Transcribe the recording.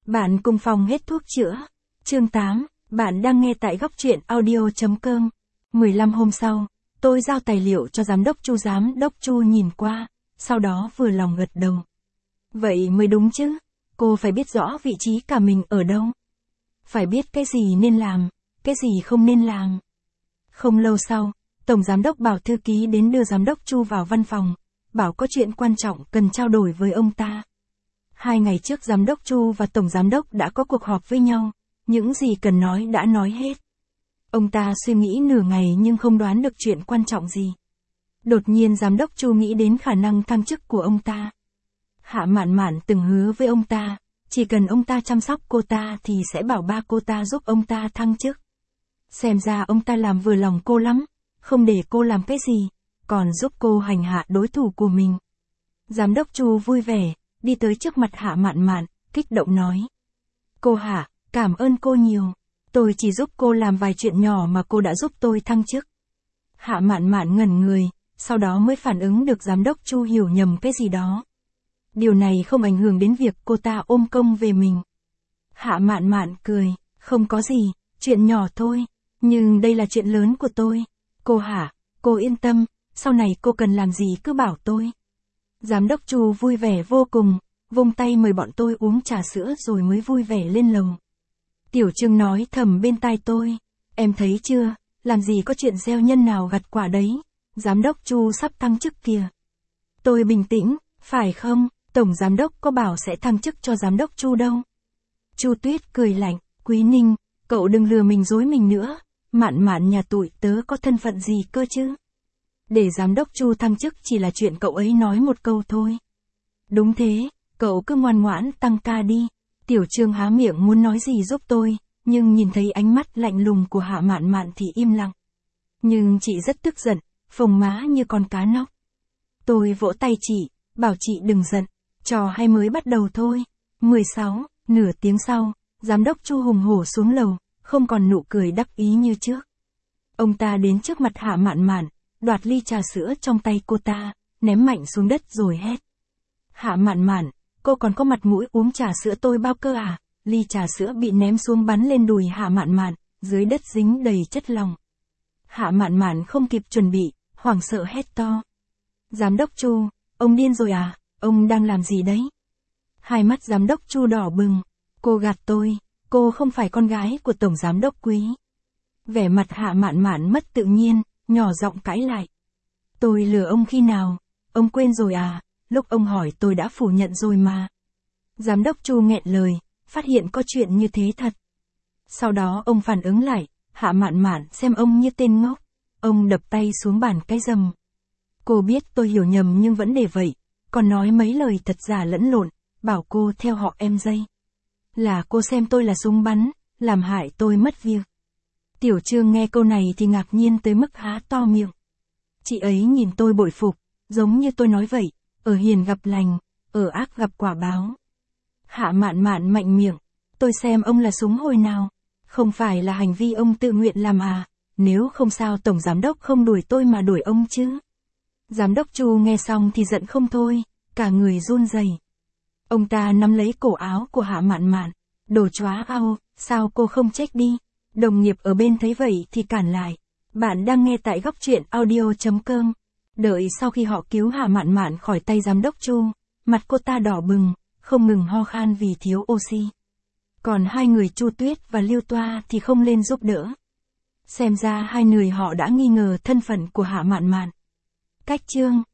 Bạn cùng phòng hết thuốc chữa. Chương 8, bạn đang nghe tại góc truyện audio.com. 15 hôm sau, tôi giao tài liệu cho giám đốc Chu nhìn qua, sau đó vừa lòng gật đầu. Vậy mới đúng chứ, cô phải biết rõ vị trí cả mình ở đâu. Phải biết cái gì nên làm, cái gì không nên làm. Không lâu sau, Tổng Giám đốc bảo thư ký đến đưa Giám đốc Chu vào văn phòng, bảo có chuyện quan trọng cần trao đổi với ông ta. 2 ngày trước Giám đốc Chu và Tổng Giám đốc đã có cuộc họp với nhau, những gì cần nói đã nói hết. Ông ta suy nghĩ nửa ngày nhưng không đoán được chuyện quan trọng gì. Đột nhiên Giám đốc Chu nghĩ đến khả năng thăng chức của ông ta. Hạ Mạn Mạn từng hứa với ông ta, chỉ cần ông ta chăm sóc cô ta thì sẽ bảo ba cô ta giúp ông ta thăng chức. Xem ra ông ta làm vừa lòng cô lắm, không để cô làm cái gì, còn giúp cô hành hạ đối thủ của mình. Giám đốc Chu vui vẻ, đi tới trước mặt Hạ Mạn Mạn, kích động nói. Cô Hạ, cảm ơn cô nhiều. Tôi chỉ giúp cô làm vài chuyện nhỏ mà cô đã giúp tôi thăng chức. Hạ Mạn Mạn ngẩn người, sau đó mới phản ứng được Giám đốc Chu hiểu nhầm cái gì đó. Điều này không ảnh hưởng đến việc cô ta ôm công về mình. Hạ Mạn Mạn cười, không có gì, chuyện nhỏ thôi, nhưng đây là chuyện lớn của tôi. Cô Hạ, cô yên tâm, sau này cô cần làm gì cứ bảo tôi. Giám đốc Chu vui vẻ vô cùng, vung tay mời bọn tôi uống trà sữa rồi mới vui vẻ lên lầu. Tiểu Trương nói thầm bên tai tôi, em thấy chưa, làm gì có chuyện gieo nhân nào gặt quả đấy, Giám đốc Chu sắp thăng chức kìa. Tôi bình tĩnh, phải không, Tổng Giám đốc có bảo sẽ thăng chức cho Giám đốc Chu đâu. Chu Tuyết cười lạnh, Quý Ninh, cậu đừng lừa mình dối mình nữa, Mạn Mạn nhà tụi tớ có thân phận gì cơ chứ. Để Giám đốc Chu thăng chức chỉ là chuyện cậu ấy nói một câu thôi. Đúng thế, cậu cứ ngoan ngoãn tăng ca đi. Tiểu Trương há miệng muốn nói gì giúp tôi, nhưng nhìn thấy ánh mắt lạnh lùng của Hạ Mạn Mạn thì im lặng. Nhưng chị rất tức giận, phồng má như con cá nóc. Tôi vỗ tay chị, bảo chị đừng giận, trò hay mới bắt đầu thôi. 16, nửa tiếng sau, Giám đốc Chu hùng hổ xuống lầu, không còn nụ cười đắc ý như trước. Ông ta đến trước mặt Hạ Mạn Mạn, đoạt ly trà sữa trong tay cô ta, ném mạnh xuống đất rồi hét. Hạ Mạn Mạn, cô còn có mặt mũi uống trà sữa tôi bao cơ à? Ly trà sữa bị ném xuống bắn lên đùi Hạ Mạn Mạn, dưới đất dính đầy chất lỏng. Hạ Mạn Mạn không kịp chuẩn bị, hoảng sợ hét to. Giám đốc Chu, ông điên rồi à? Ông đang làm gì đấy? Hai mắt Giám đốc Chu đỏ bừng. Cô gạt tôi, cô không phải con gái của Tổng Giám đốc Quý. Vẻ mặt Hạ Mạn Mạn mất tự nhiên, nhỏ giọng cãi lại. Tôi lừa ông khi nào? Ông quên rồi à? Lúc ông hỏi tôi đã phủ nhận rồi mà. Giám đốc Chu nghẹn lời, phát hiện có chuyện như thế thật. Sau đó ông phản ứng lại, Hạ Mạn Mạn xem ông như tên ngốc. Ông đập tay xuống bàn cái rầm. Cô biết tôi hiểu nhầm nhưng vẫn để vậy, còn nói mấy lời thật giả lẫn lộn, bảo cô theo họ em dây. Là cô xem tôi là súng bắn, làm hại tôi mất việc. Tiểu Trương nghe câu này thì ngạc nhiên tới mức há to miệng. Chị ấy nhìn tôi bội phục, giống như tôi nói vậy, ở hiền gặp lành, ở ác gặp quả báo. Hạ Mạn Mạn mạnh miệng, tôi xem ông là súng hồi nào, không phải là hành vi ông tự nguyện làm à, nếu không sao Tổng Giám đốc không đuổi tôi mà đuổi ông chứ. Giám đốc Chu nghe xong thì giận không thôi, cả người run rẩy. Ông ta nắm lấy cổ áo của Hạ Mạn Mạn, đồ chóa ao, sao cô không check đi. Đồng nghiệp ở bên thấy vậy thì cản lại. Bạn đang nghe tại góc truyện audio.com. Đợi sau khi họ cứu Hạ Mạn Mạn khỏi tay Giám đốc Chu, mặt cô ta đỏ bừng, không ngừng ho khan vì thiếu oxy. Còn hai người Chu Tuyết và Lưu Toa thì không lên giúp đỡ. Xem ra hai người họ đã nghi ngờ thân phận của Hạ Mạn Mạn. Cách chương